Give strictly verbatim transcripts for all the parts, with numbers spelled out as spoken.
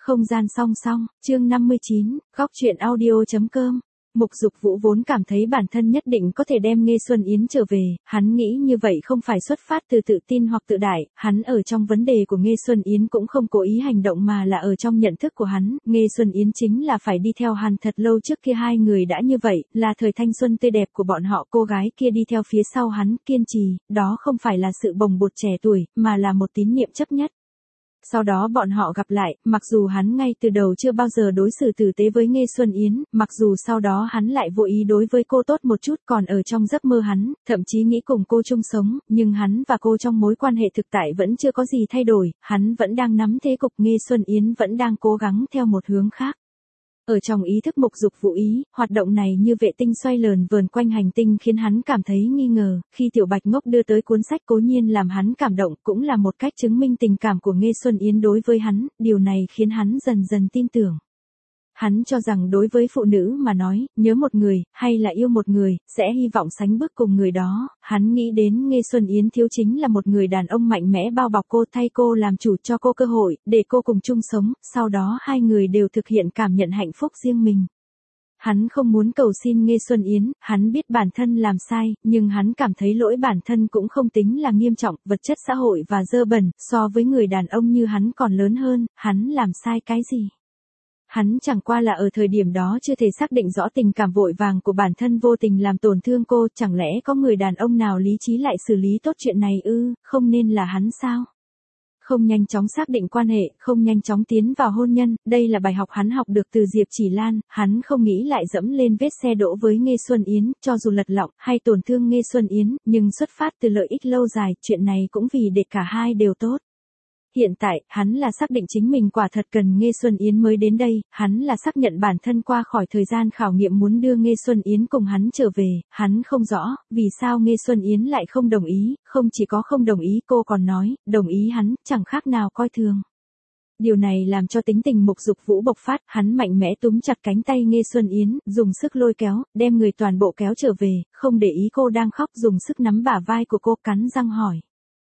Không gian song song, chương năm mươi chín, góc truyện audio.com. Mục Dục Vũ vốn cảm thấy bản thân nhất định có thể đem Nghê Xuân Yến trở về, hắn nghĩ như vậy không phải xuất phát từ tự tin hoặc tự đại, hắn ở trong vấn đề của Nghê Xuân Yến cũng không cố ý hành động mà là ở trong nhận thức của hắn, Nghê Xuân Yến chính là phải đi theo hắn thật lâu trước kia hai người đã như vậy, là thời thanh xuân tươi đẹp của bọn họ, cô gái kia đi theo phía sau hắn, kiên trì, đó không phải là sự bồng bột trẻ tuổi, mà là một tín niệm chấp nhất. Sau đó bọn họ gặp lại, mặc dù hắn ngay từ đầu chưa bao giờ đối xử tử tế với Nghê Xuân Yến, mặc dù sau đó hắn lại vô ý đối với cô tốt một chút còn ở trong giấc mơ hắn, thậm chí nghĩ cùng cô chung sống, nhưng hắn và cô trong mối quan hệ thực tại vẫn chưa có gì thay đổi, hắn vẫn đang nắm thế cục, Nghê Xuân Yến vẫn đang cố gắng theo một hướng khác. Ở trong ý thức Mục Dục Vũ ý, hoạt động này như vệ tinh xoay lờn vờn quanh hành tinh khiến hắn cảm thấy nghi ngờ, khi Tiểu Bạch Ngốc đưa tới cuốn sách cố nhiên làm hắn cảm động, cũng là một cách chứng minh tình cảm của Nghê Xuân Yến đối với hắn, điều này khiến hắn dần dần tin tưởng. Hắn cho rằng đối với phụ nữ mà nói, nhớ một người, hay là yêu một người, sẽ hy vọng sánh bước cùng người đó, hắn nghĩ đến Nghê Xuân Yến thiếu chính là một người đàn ông mạnh mẽ bao bọc cô, thay cô làm chủ, cho cô cơ hội, để cô cùng chung sống, sau đó hai người đều thực hiện cảm nhận hạnh phúc riêng mình. Hắn không muốn cầu xin Nghê Xuân Yến, hắn biết bản thân làm sai, nhưng hắn cảm thấy lỗi bản thân cũng không tính là nghiêm trọng, vật chất xã hội và dơ bẩn, so với người đàn ông như hắn còn lớn hơn, hắn làm sai cái gì? Hắn chẳng qua là ở thời điểm đó chưa thể xác định rõ tình cảm vội vàng của bản thân vô tình làm tổn thương cô, chẳng lẽ có người đàn ông nào lý trí lại xử lý tốt chuyện này ư, không nên là hắn sao? Không nhanh chóng xác định quan hệ, không nhanh chóng tiến vào hôn nhân, đây là bài học hắn học được từ Diệp Chỉ Lan, hắn không nghĩ lại dẫm lên vết xe đỗ với Nghê Xuân Yến, cho dù lật lọng hay tổn thương Nghê Xuân Yến, nhưng xuất phát từ lợi ích lâu dài, chuyện này cũng vì để cả hai đều tốt. Hiện tại, hắn là xác định chính mình quả thật cần Nghê Xuân Yến mới đến đây, hắn là xác nhận bản thân qua khỏi thời gian khảo nghiệm muốn đưa Nghê Xuân Yến cùng hắn trở về, hắn không rõ, vì sao Nghê Xuân Yến lại không đồng ý, không chỉ có không đồng ý cô còn nói, đồng ý hắn, chẳng khác nào coi thường. Điều này làm cho tính tình Mục Dục Vũ bộc phát, hắn mạnh mẽ túm chặt cánh tay Nghê Xuân Yến, dùng sức lôi kéo, đem người toàn bộ kéo trở về, không để ý cô đang khóc, dùng sức nắm bả vai của cô, cắn răng hỏi.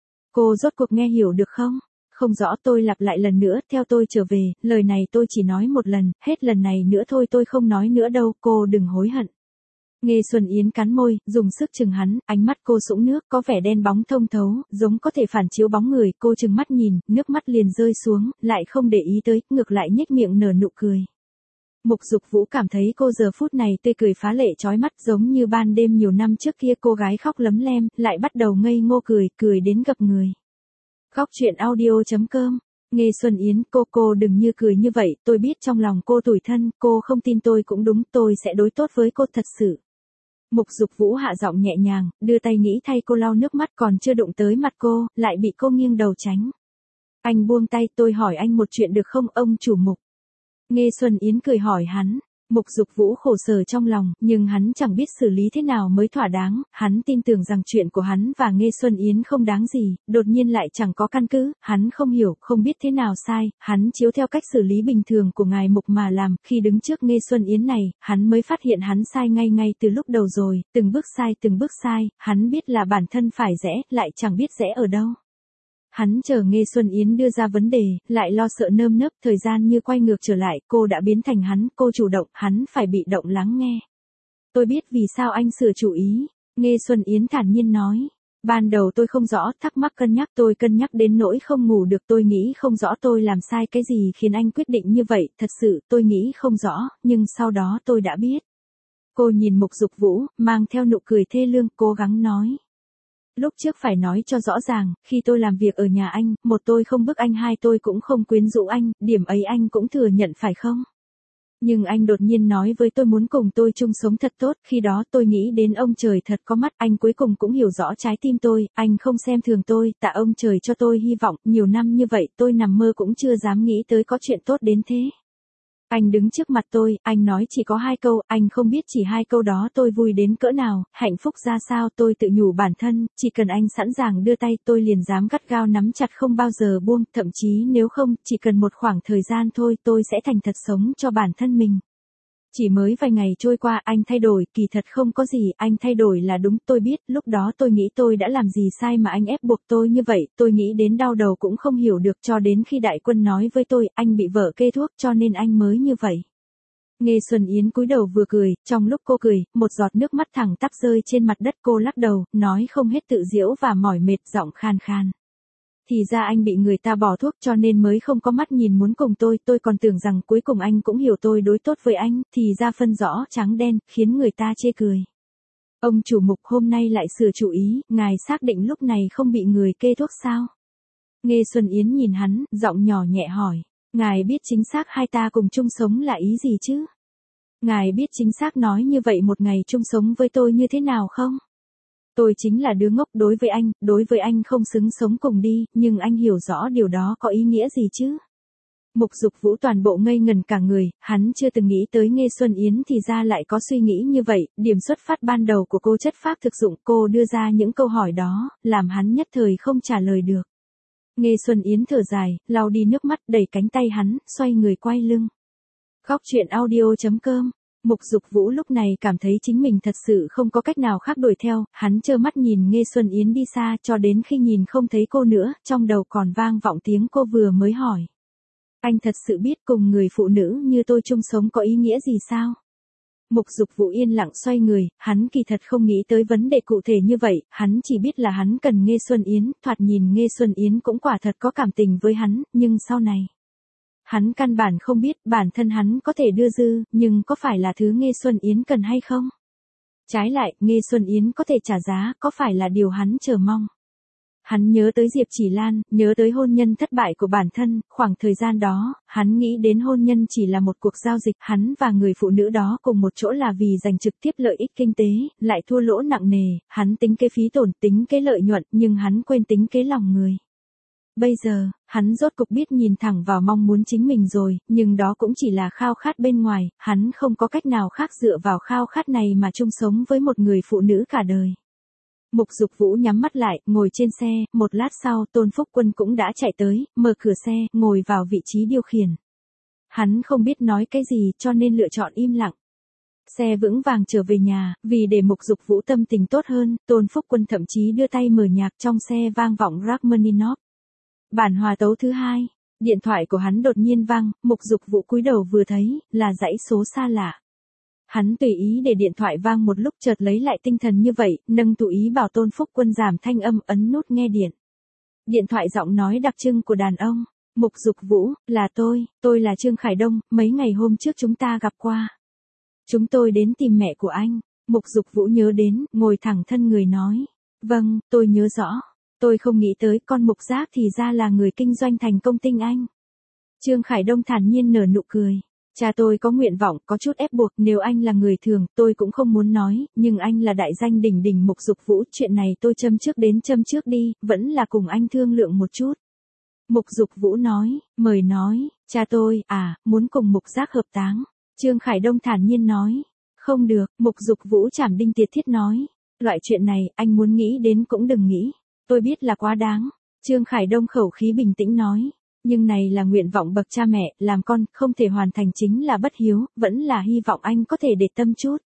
Cô rốt cuộc nghe hiểu được không? Không rõ, tôi lặp lại lần nữa, theo tôi trở về, lời này tôi chỉ nói một lần, hết lần này nữa thôi tôi không nói nữa đâu, cô đừng hối hận. Nghê Xuân Yến cắn môi, dùng sức chừng hắn, ánh mắt cô sũng nước, có vẻ đen bóng thông thấu, giống có thể phản chiếu bóng người, cô chừng mắt nhìn, nước mắt liền rơi xuống, lại không để ý tới, ngược lại nhếch miệng nở nụ cười. Mục Dục Vũ cảm thấy cô giờ phút này tươi cười phá lệ chói mắt, giống như ban đêm nhiều năm trước kia cô gái khóc lấm lem, lại bắt đầu ngây ngô cười, cười đến gặp người. Góc truyện audio.com. Nghê Xuân Yến, cô cô đừng như cười như vậy, tôi biết trong lòng cô tủi thân, cô không tin tôi cũng đúng, tôi sẽ đối tốt với cô thật sự. Mục Dục Vũ hạ giọng nhẹ nhàng, đưa tay nghĩ thay cô lau nước mắt, còn chưa đụng tới mặt cô, lại bị cô nghiêng đầu tránh. Anh buông tay, tôi hỏi anh một chuyện được không ông chủ Mục? Nghê Xuân Yến cười hỏi hắn. Mục Dục Vũ khổ sở trong lòng, nhưng hắn chẳng biết xử lý thế nào mới thỏa đáng, hắn tin tưởng rằng chuyện của hắn và Nghê Xuân Yến không đáng gì, đột nhiên lại chẳng có căn cứ, hắn không hiểu, không biết thế nào sai, hắn chiếu theo cách xử lý bình thường của ngài Mục mà làm, khi đứng trước Nghê Xuân Yến này, hắn mới phát hiện hắn sai ngay ngay từ lúc đầu rồi, từng bước sai từng bước sai, hắn biết là bản thân phải rẽ, lại chẳng biết rẽ ở đâu. Hắn chờ Nghê Xuân Yến đưa ra vấn đề, lại lo sợ nơm nớp, thời gian như quay ngược trở lại, cô đã biến thành hắn, cô chủ động, hắn phải bị động lắng nghe. Tôi biết vì sao anh sửa chủ ý, Nghê Xuân Yến thản nhiên nói. Ban đầu tôi không rõ, thắc mắc cân nhắc, tôi cân nhắc đến nỗi không ngủ được, tôi nghĩ không rõ tôi làm sai cái gì khiến anh quyết định như vậy, thật sự, tôi nghĩ không rõ, nhưng sau đó tôi đã biết. Cô nhìn Mục Dục Vũ, mang theo nụ cười thê lương, cố gắng nói. Lúc trước phải nói cho rõ ràng, khi tôi làm việc ở nhà anh, một tôi không bức anh, hai tôi cũng không quyến rũ anh, điểm ấy anh cũng thừa nhận phải không? Nhưng anh đột nhiên nói với tôi muốn cùng tôi chung sống thật tốt, khi đó tôi nghĩ đến ông trời thật có mắt, anh cuối cùng cũng hiểu rõ trái tim tôi, anh không xem thường tôi, tạ ông trời cho tôi hy vọng, nhiều năm như vậy tôi nằm mơ cũng chưa dám nghĩ tới có chuyện tốt đến thế. Anh đứng trước mặt tôi, anh nói chỉ có hai câu, anh không biết chỉ hai câu đó tôi vui đến cỡ nào, hạnh phúc ra sao, tôi tự nhủ bản thân, chỉ cần anh sẵn sàng đưa tay tôi liền dám gắt gao nắm chặt không bao giờ buông, thậm chí nếu không, chỉ cần một khoảng thời gian thôi tôi sẽ thành thật sống cho bản thân mình. Chỉ mới vài ngày trôi qua anh thay đổi, kỳ thật không có gì, anh thay đổi là đúng, tôi biết, lúc đó tôi nghĩ tôi đã làm gì sai mà anh ép buộc tôi như vậy, tôi nghĩ đến đau đầu cũng không hiểu được cho đến khi Đại Quân nói với tôi, anh bị vợ kê thuốc cho nên anh mới như vậy. Nghe Xuân Yến cúi đầu vừa cười, trong lúc cô cười, một giọt nước mắt thẳng tắp rơi trên mặt đất, cô lắc đầu, nói không hết tự giễu và mỏi mệt, giọng khan khan. Thì ra anh bị người ta bỏ thuốc cho nên mới không có mắt nhìn muốn cùng tôi, tôi còn tưởng rằng cuối cùng anh cũng hiểu tôi đối tốt với anh, thì ra phân rõ trắng đen, khiến người ta chê cười. Ông chủ Mục hôm nay lại sửa chủ ý, ngài xác định lúc này không bị người kê thuốc sao? Nghe Xuân Yến nhìn hắn, giọng nhỏ nhẹ hỏi, ngài biết chính xác hai ta cùng chung sống là ý gì chứ? Ngài biết chính xác nói như vậy một ngày chung sống với tôi như thế nào không? Tôi chính là đứa ngốc đối với anh, đối với anh không xứng sống cùng đi, nhưng anh hiểu rõ điều đó có ý nghĩa gì chứ? Mục Dục Vũ toàn bộ ngây ngần cả người, hắn chưa từng nghĩ tới Nghe Xuân Yến thì ra lại có suy nghĩ như vậy, điểm xuất phát ban đầu của cô chất phác thực dụng, cô đưa ra những câu hỏi đó, làm hắn nhất thời không trả lời được. Nghe Xuân Yến thở dài, lau đi nước mắt, đẩy cánh tay hắn, xoay người quay lưng. Góc truyện audio chấm com. Mục Dục Vũ lúc này cảm thấy chính mình thật sự không có cách nào khác đuổi theo, hắn trơ mắt nhìn Nghe Xuân Yến đi xa cho đến khi nhìn không thấy cô nữa, trong đầu còn vang vọng tiếng cô vừa mới hỏi. Anh thật sự biết cùng người phụ nữ như tôi chung sống có ý nghĩa gì sao? Mục Dục Vũ yên lặng xoay người, hắn kỳ thật không nghĩ tới vấn đề cụ thể như vậy, hắn chỉ biết là hắn cần Nghe Xuân Yến, thoạt nhìn Nghe Xuân Yến cũng quả thật có cảm tình với hắn, nhưng sau này. Hắn căn bản không biết bản thân hắn có thể đưa dư, nhưng có phải là thứ Nghe Xuân Yến cần hay không? Trái lại, Nghe Xuân Yến có thể trả giá, có phải là điều hắn chờ mong? Hắn nhớ tới Diệp Chỉ Lan, nhớ tới hôn nhân thất bại của bản thân, khoảng thời gian đó, hắn nghĩ đến hôn nhân chỉ là một cuộc giao dịch, hắn và người phụ nữ đó cùng một chỗ là vì giành trực tiếp lợi ích kinh tế, lại thua lỗ nặng nề, hắn tính kế phí tổn, tính kế lợi nhuận, nhưng hắn quên tính kế lòng người. Bây giờ, hắn rốt cục biết nhìn thẳng vào mong muốn chính mình rồi, nhưng đó cũng chỉ là khao khát bên ngoài, hắn không có cách nào khác dựa vào khao khát này mà chung sống với một người phụ nữ cả đời. Mục Dục Vũ nhắm mắt lại, ngồi trên xe, một lát sau Tôn Phúc Quân cũng đã chạy tới, mở cửa xe, ngồi vào vị trí điều khiển. Hắn không biết nói cái gì cho nên lựa chọn im lặng. Xe vững vàng trở về nhà, vì để Mục Dục Vũ tâm tình tốt hơn, Tôn Phúc Quân thậm chí đưa tay mở nhạc trong xe vang vọng Rachmaninoff. Bản hòa tấu thứ hai, điện thoại của hắn đột nhiên vang, Mục Dục Vũ cúi đầu vừa thấy, là dãy số xa lạ. Hắn tùy ý để điện thoại vang một lúc chợt lấy lại tinh thần như vậy, nâng tụ ý bảo Tôn Phúc Quân giảm thanh âm ấn nút nghe điện. Điện thoại giọng nói đặc trưng của đàn ông, Mục Dục Vũ, là tôi, tôi là Trương Khải Đông, mấy ngày hôm trước chúng ta gặp qua. Chúng tôi đến tìm mẹ của anh, Mục Dục Vũ nhớ đến, ngồi thẳng thân người nói. Vâng, tôi nhớ rõ. Tôi không nghĩ tới con Mục Giác thì ra là người kinh doanh thành công tinh anh. Trương Khải Đông thản nhiên nở nụ cười. Cha tôi có nguyện vọng, có chút ép buộc, nếu anh là người thường, tôi cũng không muốn nói, nhưng anh là đại danh đỉnh đỉnh Mục Dục Vũ, chuyện này tôi châm trước đến châm trước đi, vẫn là cùng anh thương lượng một chút. Mục Dục Vũ nói, mời nói, cha tôi, à, muốn cùng Mục Giác hợp táng. Trương Khải Đông thản nhiên nói, không được, Mục Dục Vũ trảm đinh tiệt thiết nói, loại chuyện này, anh muốn nghĩ đến cũng đừng nghĩ, tôi biết là quá đáng. Trương Khải Đông khẩu khí bình tĩnh nói. Nhưng này là nguyện vọng bậc cha mẹ, làm con, không thể hoàn thành chính là bất hiếu, vẫn là hy vọng anh có thể để tâm chút.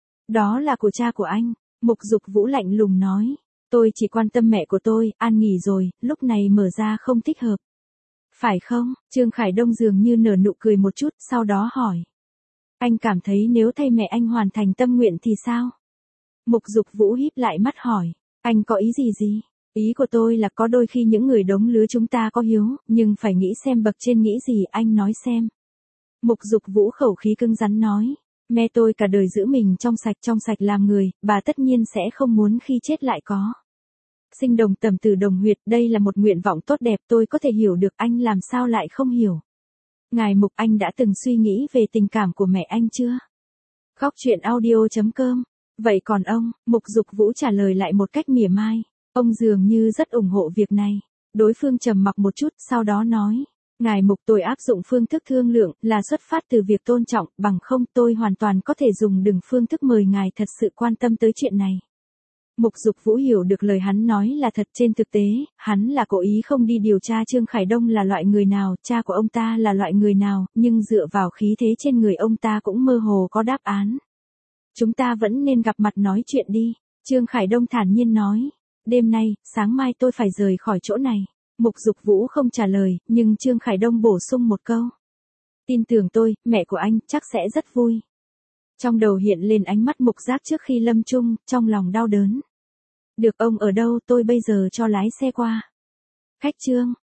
Đó là của cha của anh, Mục Dục Vũ lạnh lùng nói. Tôi chỉ quan tâm mẹ của tôi, an nghỉ rồi, lúc này mở ra không thích hợp. Phải không? Trương Khải Đông dường như nở nụ cười một chút, sau đó hỏi. Anh cảm thấy nếu thay mẹ anh hoàn thành tâm nguyện thì sao? Mục Dục Vũ híp lại mắt hỏi. Anh có ý gì gì? Ý của tôi là có đôi khi những người đống lứa chúng ta có hiếu, nhưng phải nghĩ xem bậc trên nghĩ gì, anh nói xem. Mục Dục Vũ khẩu khí cứng rắn nói, mẹ tôi cả đời giữ mình trong sạch trong sạch làm người, bà tất nhiên sẽ không muốn khi chết lại có. Sinh đồng tầm tử đồng huyệt, đây là một nguyện vọng tốt đẹp, tôi có thể hiểu được, anh làm sao lại không hiểu. Ngài Mục, anh đã từng suy nghĩ về tình cảm của mẹ anh chưa? Góc truyện audio chấm com. Vậy còn ông? Mục Dục Vũ trả lời lại một cách mỉa mai. Ông dường như rất ủng hộ việc này. Đối phương trầm mặc một chút, sau đó nói. Ngài Mục, tôi áp dụng phương thức thương lượng, là xuất phát từ việc tôn trọng, bằng không tôi hoàn toàn có thể dùng đừng phương thức mời ngài thật sự quan tâm tới chuyện này. Mục Dục Vũ hiểu được lời hắn nói là thật, trên thực tế, hắn là cố ý không đi điều tra Trương Khải Đông là loại người nào, cha của ông ta là loại người nào, nhưng dựa vào khí thế trên người ông ta cũng mơ hồ có đáp án. Chúng ta vẫn nên gặp mặt nói chuyện đi, Trương Khải Đông thản nhiên nói. Đêm nay, sáng mai tôi phải rời khỏi chỗ này. Mục Dục Vũ không trả lời, nhưng Trương Khải Đông bổ sung một câu. Tin tưởng tôi, mẹ của anh chắc sẽ rất vui. Trong đầu hiện lên ánh mắt Mục Giác trước khi lâm chung, trong lòng đau đớn. Được, ông ở đâu, tôi bây giờ cho lái xe qua. Khách Trương,